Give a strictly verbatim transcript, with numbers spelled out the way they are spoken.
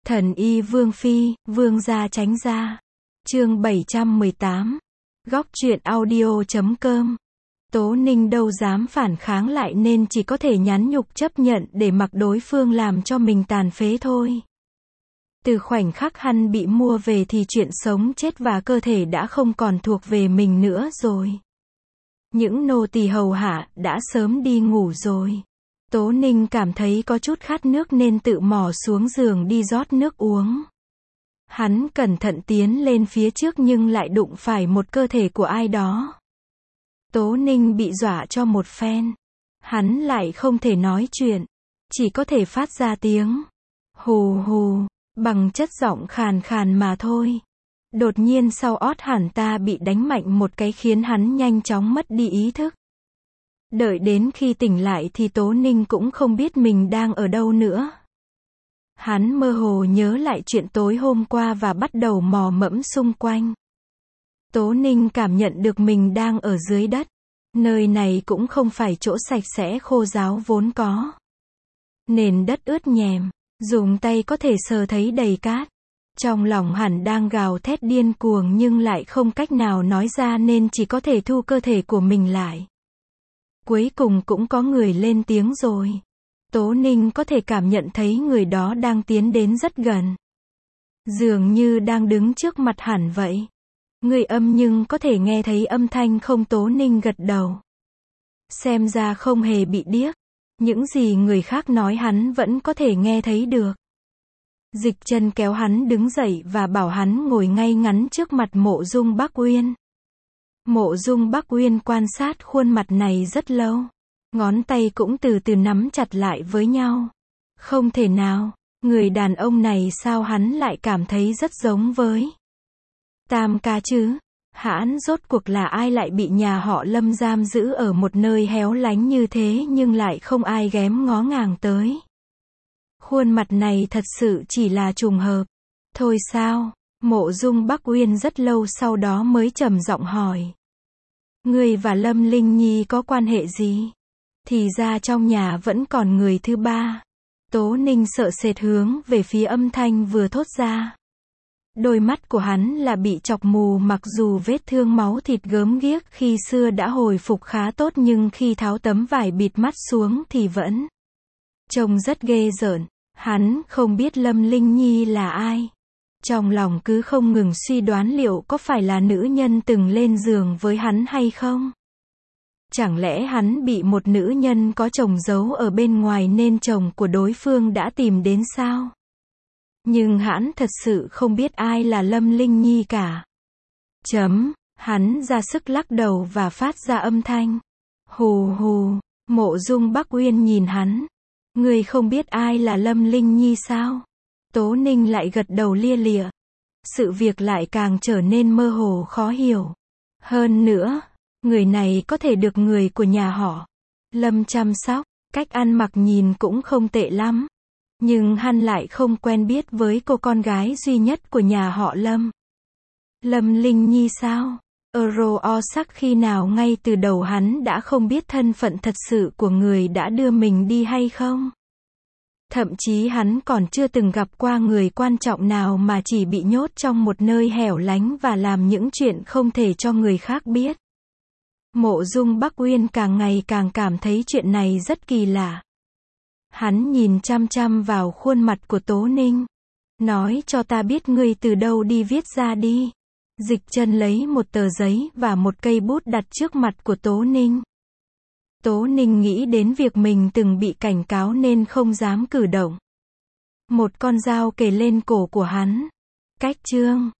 Thần y Vương Phi, Vương gia tránh ra. Chương bảy trăm mười tám. Góc truyện audio chấm com. Tố Ninh đâu dám phản kháng lại nên chỉ có thể nhắn nhục chấp nhận để mặc đối phương làm cho mình tàn phế thôi. Từ khoảnh khắc hắn bị mua về thì chuyện sống chết và cơ thể đã không còn thuộc về mình nữa rồi. Những nô tỳ hầu hạ đã sớm đi ngủ rồi. Tố Ninh cảm thấy có chút khát nước nên tự mò xuống giường đi rót nước uống. Hắn cẩn thận tiến lên phía trước nhưng lại đụng phải một cơ thể của ai đó. Tố Ninh bị dọa cho một phen. Hắn lại không thể nói chuyện, chỉ có thể phát ra tiếng hù hù, bằng chất giọng khàn khàn mà thôi. Đột nhiên sau ót hắn ta bị đánh mạnh một cái khiến hắn nhanh chóng mất đi ý thức. Đợi đến khi tỉnh lại thì Tố Ninh cũng không biết mình đang ở đâu nữa. Hắn mơ hồ nhớ lại chuyện tối hôm qua và bắt đầu mò mẫm xung quanh. Tố Ninh cảm nhận được mình đang ở dưới đất. Nơi này cũng không phải chỗ sạch sẽ khô ráo vốn có. Nền đất ướt nhèm, dùng tay có thể sờ thấy đầy cát. Trong lòng hắn đang gào thét điên cuồng nhưng lại không cách nào nói ra nên chỉ có thể thu cơ thể của mình lại. Cuối cùng cũng có người lên tiếng rồi. Tố Ninh có thể cảm nhận thấy người đó đang tiến đến rất gần. Dường như đang đứng trước mặt hắn vậy. Người âm nhưng có thể nghe thấy âm thanh không. Tố Ninh gật đầu. Xem ra không hề bị điếc. Những gì người khác nói hắn vẫn có thể nghe thấy được. Dịch chân kéo hắn đứng dậy và bảo hắn ngồi ngay ngắn trước mặt Mộ Dung Bắc Uyên. Mộ Dung Bắc Uyên quan sát khuôn mặt này rất lâu. Ngón tay cũng từ từ nắm chặt lại với nhau. Không thể nào, người đàn ông này sao hắn lại cảm thấy rất giống với Tam ca chứ? Hãn rốt cuộc là ai lại bị nhà họ Lâm giam giữ ở một nơi héo lánh như thế nhưng lại không ai ghém ngó ngàng tới. Khuôn mặt này thật sự chỉ là trùng hợp. Thôi sao? Mộ Dung Bắc Uyên rất lâu sau đó mới trầm giọng hỏi. Ngươi và Lâm Linh Nhi có quan hệ gì? Thì ra trong nhà vẫn còn người thứ ba. Tố Ninh sợ sệt hướng về phía âm thanh vừa thốt ra. Đôi mắt của hắn là bị chọc mù, mặc dù vết thương máu thịt gớm ghiếc khi xưa đã hồi phục khá tốt nhưng khi tháo tấm vải bịt mắt xuống thì vẫn trông rất ghê rợn. Hắn không biết Lâm Linh Nhi là ai. Trong lòng cứ không ngừng suy đoán liệu có phải là nữ nhân từng lên giường với hắn hay không. Chẳng lẽ hắn bị một nữ nhân có chồng giấu ở bên ngoài nên chồng của đối phương đã tìm đến sao? Nhưng hắn thật sự không biết ai là Lâm Linh Nhi cả. Chấm, hắn ra sức lắc đầu và phát ra âm thanh hù hù. Mộ Dung Bắc Uyên nhìn hắn. Ngươi không biết ai là Lâm Linh Nhi sao? Tố Ninh lại gật đầu lia lịa. Sự việc lại càng trở nên mơ hồ khó hiểu. Hơn nữa, người này có thể được người của nhà họ Lâm chăm sóc, cách ăn mặc nhìn cũng không tệ lắm. Nhưng hắn lại không quen biết với cô con gái duy nhất của nhà họ Lâm. Lâm Linh Nhi sao? Euro o sắc khi nào ngay từ đầu hắn đã không biết thân phận thật sự của người đã đưa mình đi hay không? Thậm chí hắn còn chưa từng gặp qua người quan trọng nào mà chỉ bị nhốt trong một nơi hẻo lánh và làm những chuyện không thể cho người khác biết. Mộ Dung Bắc Uyên càng ngày càng cảm thấy chuyện này rất kỳ lạ. Hắn nhìn chăm chăm vào khuôn mặt của Tố Ninh. Nói cho ta biết ngươi từ đâu đi, viết ra đi. Dịch chân lấy một tờ giấy và một cây bút đặt trước mặt của Tố Ninh. Tố Ninh nghĩ đến việc mình từng bị cảnh cáo nên không dám cử động. Một con dao kề lên cổ của hắn. Cách chương.